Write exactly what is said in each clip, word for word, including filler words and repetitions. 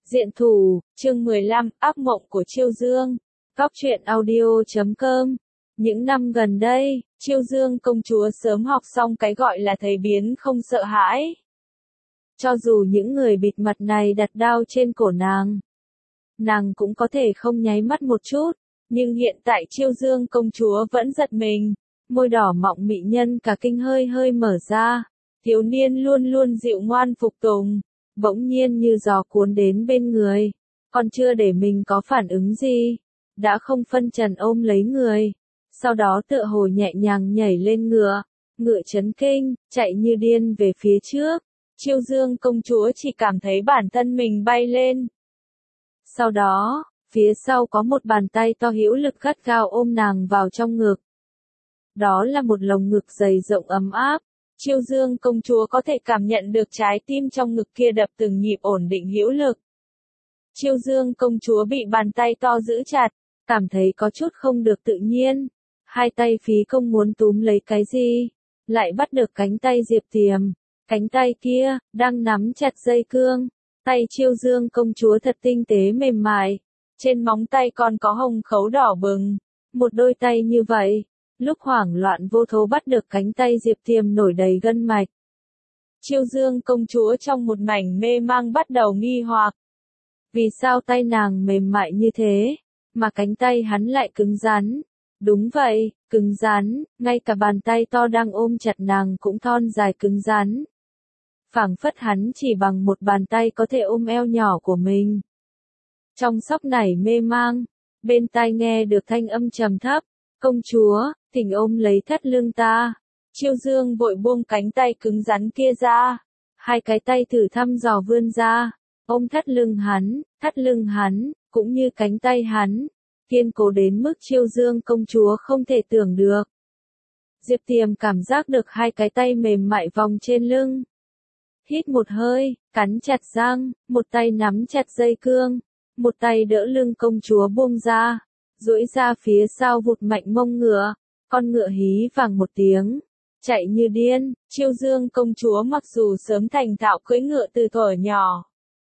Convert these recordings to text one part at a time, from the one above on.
Diện thủ, chương mười lăm, ác mộng của Chiêu Dương. Góc truyện audio chấm com. Những năm gần đây, Chiêu Dương công chúa sớm học xong cái gọi là thấy biến không sợ hãi. Cho dù những người bịt mặt này đặt đao trên cổ nàng, nàng cũng có thể không nháy mắt một chút, nhưng hiện tại Chiêu Dương công chúa vẫn giật mình, môi đỏ mọng mị nhân cả kinh hơi hơi mở ra, thiếu niên luôn luôn dịu ngoan phục tùng, bỗng nhiên như gió cuốn đến bên người, còn chưa để mình có phản ứng gì, đã không phân trần ôm lấy người, sau đó tựa hồ nhẹ nhàng nhảy lên ngựa, ngựa chấn kinh, chạy như điên về phía trước. Chiêu Dương công chúa chỉ cảm thấy bản thân mình bay lên. Sau đó, phía sau có một bàn tay to hữu lực gắt gao ôm nàng vào trong ngực. Đó là một lồng ngực dày rộng ấm áp. Chiêu Dương công chúa có thể cảm nhận được trái tim trong ngực kia đập từng nhịp ổn định hữu lực. Chiêu Dương công chúa bị bàn tay to giữ chặt, cảm thấy có chút không được tự nhiên. Hai tay phí công muốn túm lấy cái gì, lại bắt được cánh tay Diệp Tiềm. Cánh tay kia, đang nắm chặt dây cương. Tay Chiêu Dương công chúa thật tinh tế mềm mại. Trên móng tay còn có hồng khấu đỏ bừng. Một đôi tay như vậy, lúc hoảng loạn vô thố bắt được cánh tay Diệp Tiềm nổi đầy gân mạch. Chiêu Dương công chúa trong một mảnh mê mang bắt đầu nghi hoặc. Vì sao tay nàng mềm mại như thế, mà cánh tay hắn lại cứng rắn? Đúng vậy, cứng rắn, ngay cả bàn tay to đang ôm chặt nàng cũng thon dài cứng rắn. Phảng phất hắn chỉ bằng một bàn tay có thể ôm eo nhỏ của mình. Trong sóc nảy mê mang, bên tai nghe được thanh âm trầm thấp, công chúa, thỉnh ôm lấy thắt lưng ta. Chiêu Dương vội buông cánh tay cứng rắn kia ra, hai cái tay thử thăm dò vươn ra, ôm thắt lưng hắn, thắt lưng hắn, cũng như cánh tay hắn, kiên cố đến mức Chiêu Dương công chúa không thể tưởng được. Diệp Tiềm cảm giác được hai cái tay mềm mại vòng trên lưng. Hít một hơi, cắn chặt răng, một tay nắm chặt dây cương, một tay đỡ lưng công chúa buông ra, duỗi ra phía sau vụt mạnh mông ngựa, con ngựa hí vàng một tiếng, chạy như điên. Chiêu Dương công chúa mặc dù sớm thành thạo cưỡi ngựa từ thuở nhỏ,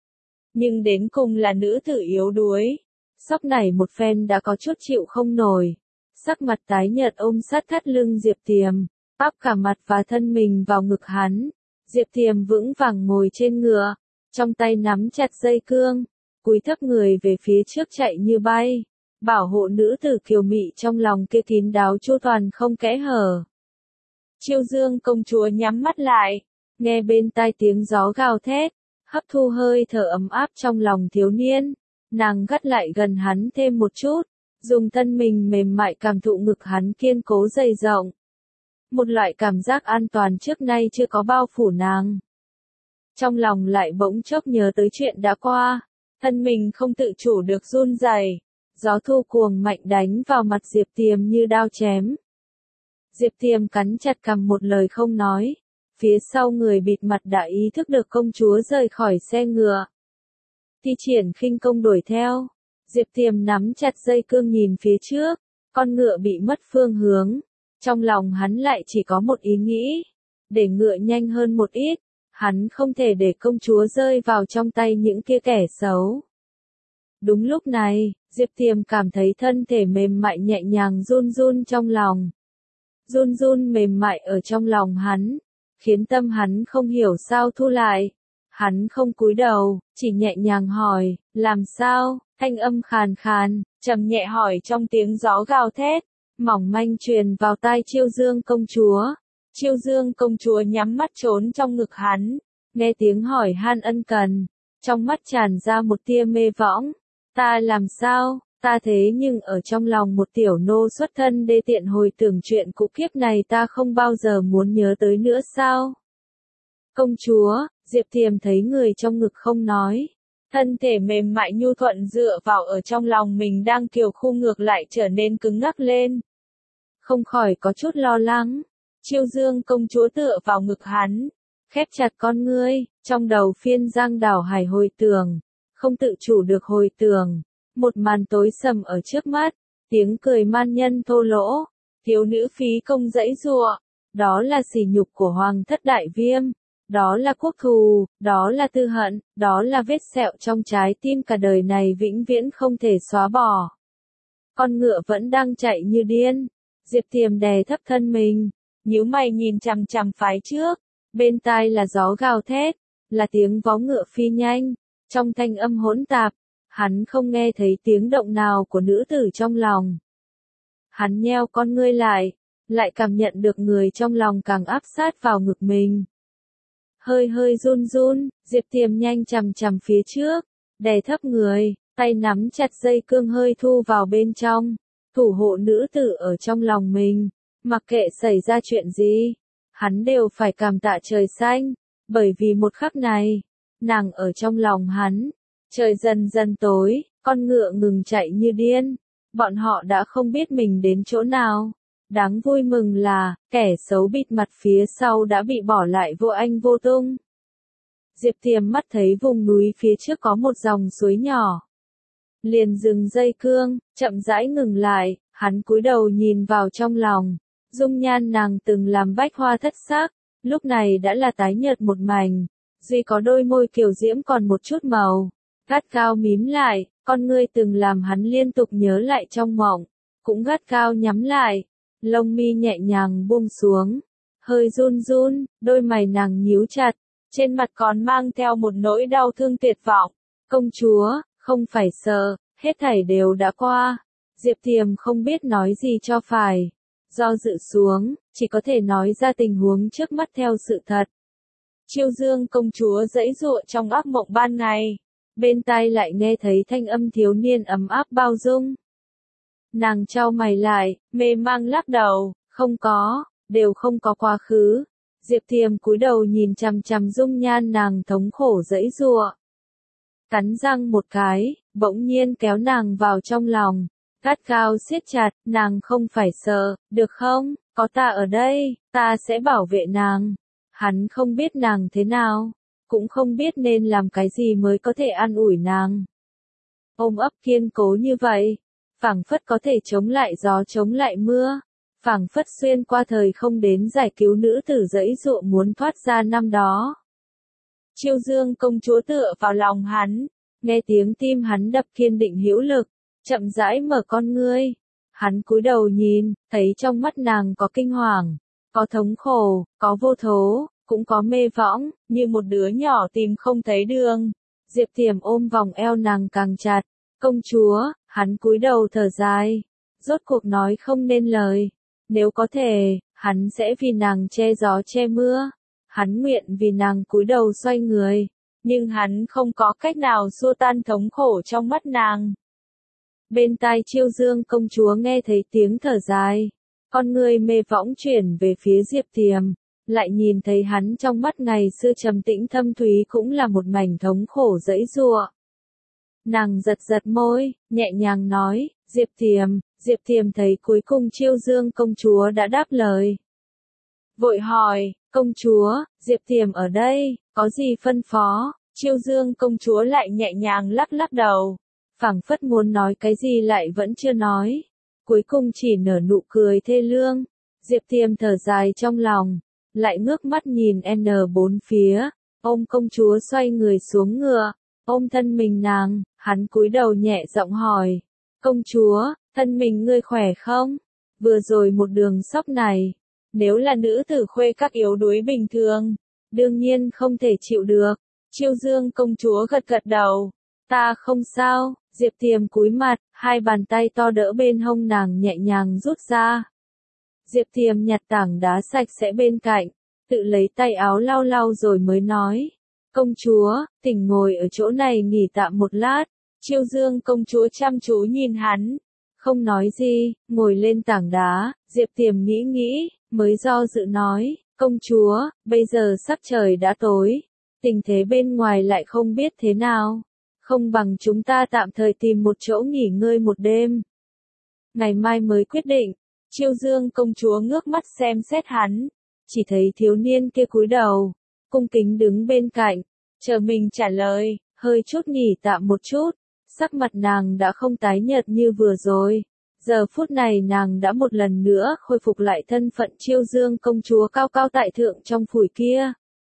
nhưng đến cùng là nữ tử yếu đuối, sóc này một phen đã có chút chịu không nổi, sắc mặt tái nhợt ôm sát thắt lưng Diệp Tiềm, áp cả mặt và thân mình vào ngực hắn. Diệp Tiềm vững vàng ngồi trên ngựa, trong tay nắm chặt dây cương, cúi thấp người về phía trước chạy như bay, bảo hộ nữ tử kiều mị trong lòng kia kín đáo chu toàn không kẽ hở. Chiêu Dương công chúa nhắm mắt lại, nghe bên tai tiếng gió gào thét, hấp thu hơi thở ấm áp trong lòng thiếu niên, nàng gắt lại gần hắn thêm một chút, dùng thân mình mềm mại cảm thụ ngực hắn kiên cố dày rộng. Một loại cảm giác an toàn trước nay chưa có bao phủ nàng. Trong lòng lại bỗng chốc nhớ tới chuyện đã qua, thân mình không tự chủ được run rẩy, gió thu cuồng mạnh đánh vào mặt Diệp Tiềm như đao chém. Diệp Tiềm cắn chặt cằm một lời không nói, phía sau người bịt mặt đã ý thức được công chúa rời khỏi xe ngựa. Thi triển khinh công đuổi theo, Diệp Tiềm nắm chặt dây cương nhìn phía trước, con ngựa bị mất phương hướng. Trong lòng hắn lại chỉ có một ý nghĩ, để ngựa nhanh hơn một ít, hắn không thể để công chúa rơi vào trong tay những kia kẻ xấu. Đúng lúc này, Diệp Tiềm cảm thấy thân thể mềm mại nhẹ nhàng run run trong lòng. Run run mềm mại ở trong lòng hắn, khiến tâm hắn không hiểu sao thu lại. Hắn không cúi đầu, chỉ nhẹ nhàng hỏi, làm sao? Thanh âm khàn khàn, trầm nhẹ hỏi trong tiếng gió gào thét. Mỏng manh truyền vào tai Chiêu Dương công chúa. Chiêu Dương công chúa nhắm mắt trốn trong ngực hắn, nghe tiếng hỏi han ân cần, trong mắt tràn ra một tia mê võng. Ta làm sao, ta thế nhưng ở trong lòng một tiểu nô xuất thân đê tiện hồi tưởng chuyện cũ kiếp này ta không bao giờ muốn nhớ tới nữa sao? Công chúa, Diệp Tiềm thấy người trong ngực không nói. Thân thể mềm mại nhu thuận dựa vào ở trong lòng mình đang kiều khu ngược lại trở nên cứng ngắc lên. Không khỏi có chút lo lắng. Chiêu Dương công chúa tựa vào ngực hắn, khép chặt con ngươi, trong đầu phiên giang đảo hải hồi tưởng, không tự chủ được hồi tưởng, một màn tối sầm ở trước mắt, tiếng cười man nhân thô lỗ, thiếu nữ phí công dãy giụa, đó là sỉ nhục của Hoàng thất Đại Viêm, đó là quốc thù, đó là tư hận, đó là vết sẹo trong trái tim cả đời này vĩnh viễn không thể xóa bỏ. Con ngựa vẫn đang chạy như điên. Diệp Tiềm đè thấp thân mình, nhíu mày nhìn chằm chằm phái trước, bên tai là gió gào thét, là tiếng vó ngựa phi nhanh, trong thanh âm hỗn tạp, hắn không nghe thấy tiếng động nào của nữ tử trong lòng. Hắn nheo con ngươi lại, lại cảm nhận được người trong lòng càng áp sát vào ngực mình. Hơi hơi run run, Diệp Tiềm nhanh chằm chằm phía trước, đè thấp người, tay nắm chặt dây cương hơi thu vào bên trong, thủ hộ nữ tử ở trong lòng mình, mặc kệ xảy ra chuyện gì, hắn đều phải cảm tạ trời xanh, bởi vì một khắc này, nàng ở trong lòng hắn. Trời dần dần tối, con ngựa ngừng chạy như điên, bọn họ đã không biết mình đến chỗ nào. Đáng vui mừng là, kẻ xấu bịt mặt phía sau đã bị bỏ lại vô ảnh vô tung. Diệp Tiềm mắt thấy vùng núi phía trước có một dòng suối nhỏ. Liền dừng dây cương, chậm rãi ngừng lại, hắn cúi đầu nhìn vào trong lòng. Dung nhan nàng từng làm bách hoa thất sắc, lúc này đã là tái nhợt một mảnh, duy có đôi môi kiều diễm còn một chút màu. Gắt cao mím lại, con ngươi từng làm hắn liên tục nhớ lại trong mộng, cũng gắt cao nhắm lại, lông mi nhẹ nhàng buông xuống, hơi run run, đôi mày nàng nhíu chặt, trên mặt còn mang theo một nỗi đau thương tuyệt vọng. Công chúa, không phải sợ, hết thảy đều đã qua. Diệp Tiềm không biết nói gì cho phải, do dự xuống, chỉ có thể nói ra tình huống trước mắt theo sự thật. Chiêu Dương công chúa giãy giụa trong ác mộng ban ngày. Bên tai lại nghe thấy thanh âm thiếu niên ấm áp bao dung. Nàng chau mày lại, mê mang lắc đầu, không có, đều không có quá khứ. Diệp Tiềm cúi đầu nhìn chằm chằm dung nhan nàng thống khổ giãy giụa. Cắn răng một cái, bỗng nhiên kéo nàng vào trong lòng, gắt gao siết chặt, nàng không phải sợ, được không, có ta ở đây, ta sẽ bảo vệ nàng. Hắn không biết nàng thế nào, cũng không biết nên làm cái gì mới có thể an ủi nàng. Ôm ấp kiên cố như vậy, phảng phất có thể chống lại gió chống lại mưa, phảng phất xuyên qua thời không đến giải cứu nữ tử giãy giụa muốn thoát ra năm đó. Chiêu Dương công chúa tựa vào lòng hắn, nghe tiếng tim hắn đập kiên định hữu lực, chậm rãi mở con ngươi. Hắn cúi đầu nhìn, thấy trong mắt nàng có kinh hoàng, có thống khổ, có vô thố, cũng có mê võng, như một đứa nhỏ tìm không thấy đường. Diệp Tiềm ôm vòng eo nàng càng chặt. Công chúa, hắn cúi đầu thở dài, rốt cuộc nói không nên lời. Nếu có thể, hắn sẽ vì nàng che gió che mưa. Hắn nguyện vì nàng cúi đầu xoay người, nhưng hắn không có cách nào xua tan thống khổ trong mắt nàng. Bên tai Chiêu Dương công chúa nghe thấy tiếng thở dài, con người mê võng chuyển về phía Diệp Tiềm, lại nhìn thấy hắn trong mắt ngày xưa trầm tĩnh thâm thúy cũng là một mảnh thống khổ giãy giụa. Nàng giật giật môi, nhẹ nhàng nói, Diệp Tiềm. Diệp Tiềm thấy cuối cùng Chiêu Dương công chúa đã đáp lời. Vội hỏi, công chúa, Diệp Tiềm ở đây, có gì phân phó? Chiêu Dương công chúa lại nhẹ nhàng lắc lắc đầu, phảng phất muốn nói cái gì lại vẫn chưa nói, cuối cùng chỉ nở nụ cười thê lương. Diệp Tiềm thở dài trong lòng, lại ngước mắt nhìn N bốn phía, ôm công chúa xoay người xuống ngựa, ôm thân mình nàng, hắn cúi đầu nhẹ giọng hỏi, công chúa, thân mình ngươi khỏe không? Vừa rồi một đường sóc này, nếu là nữ tử khuê các yếu đuối bình thường, đương nhiên không thể chịu được. Chiêu Dương công chúa gật gật đầu, ta không sao. Diệp Tiềm cúi mặt, hai bàn tay to đỡ bên hông nàng nhẹ nhàng rút ra. Diệp Tiềm nhặt tảng đá sạch sẽ bên cạnh, tự lấy tay áo lau lau rồi mới nói, công chúa, tỉnh ngồi ở chỗ này nghỉ tạm một lát. Chiêu Dương công chúa chăm chú nhìn hắn, không nói gì, ngồi lên tảng đá. Diệp Tiềm nghĩ nghĩ, mới do dự nói, công chúa, bây giờ sắp trời đã tối, tình thế bên ngoài lại không biết thế nào, không bằng chúng ta tạm thời tìm một chỗ nghỉ ngơi một đêm, ngày mai mới quyết định. Chiêu Dương công chúa ngước mắt xem xét hắn, chỉ thấy thiếu niên kia cúi đầu, cung kính đứng bên cạnh, chờ mình trả lời, hơi chút nghỉ tạm một chút. Sắc mặt nàng đã không tái nhợt như vừa rồi, giờ phút này nàng đã một lần nữa khôi phục lại thân phận Chiêu Dương công chúa cao cao tại thượng trong phủi kia.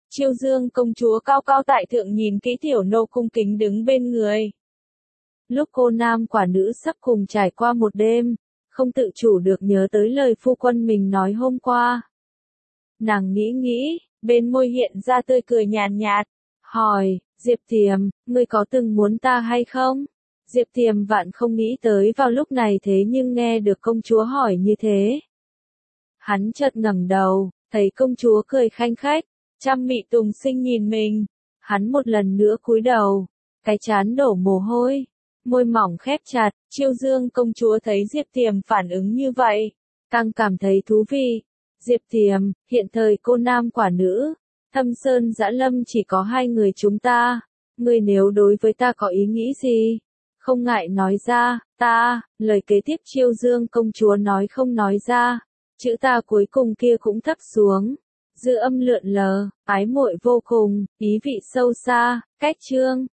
Chiêu Dương công chúa cao cao tại thượng nhìn kỹ tiểu nô cung kính đứng bên người. Lúc cô nam quả nữ sắp cùng trải qua một đêm, không tự chủ được nhớ tới lời phu quân mình nói hôm qua. Nàng nghĩ nghĩ, bên môi hiện ra tươi cười nhàn nhạt, hỏi, Diệp Tiềm, ngươi có từng muốn ta hay không? Diệp Tiềm vạn không nghĩ tới vào lúc này thế nhưng nghe được công chúa hỏi như thế. Hắn chợt ngẩng đầu, thấy công chúa cười khanh khách, trăm mị tùng sinh nhìn mình. Hắn một lần nữa cúi đầu, cái trán đổ mồ hôi, môi mỏng khép chặt. Chiêu Dương công chúa thấy Diệp Tiềm phản ứng như vậy, càng cảm thấy thú vị. Diệp Tiềm, hiện thời cô nam quả nữ, Thâm Sơn Dã Lâm chỉ có hai người chúng ta. Ngươi nếu đối với ta có ý nghĩ gì, không ngại nói ra. Ta, lời kế tiếp Chiêu Dương công chúa nói không nói ra, chữ ta cuối cùng kia cũng thấp xuống, dư âm lượn lờ, ái muội vô cùng, ý vị sâu xa. Cách chương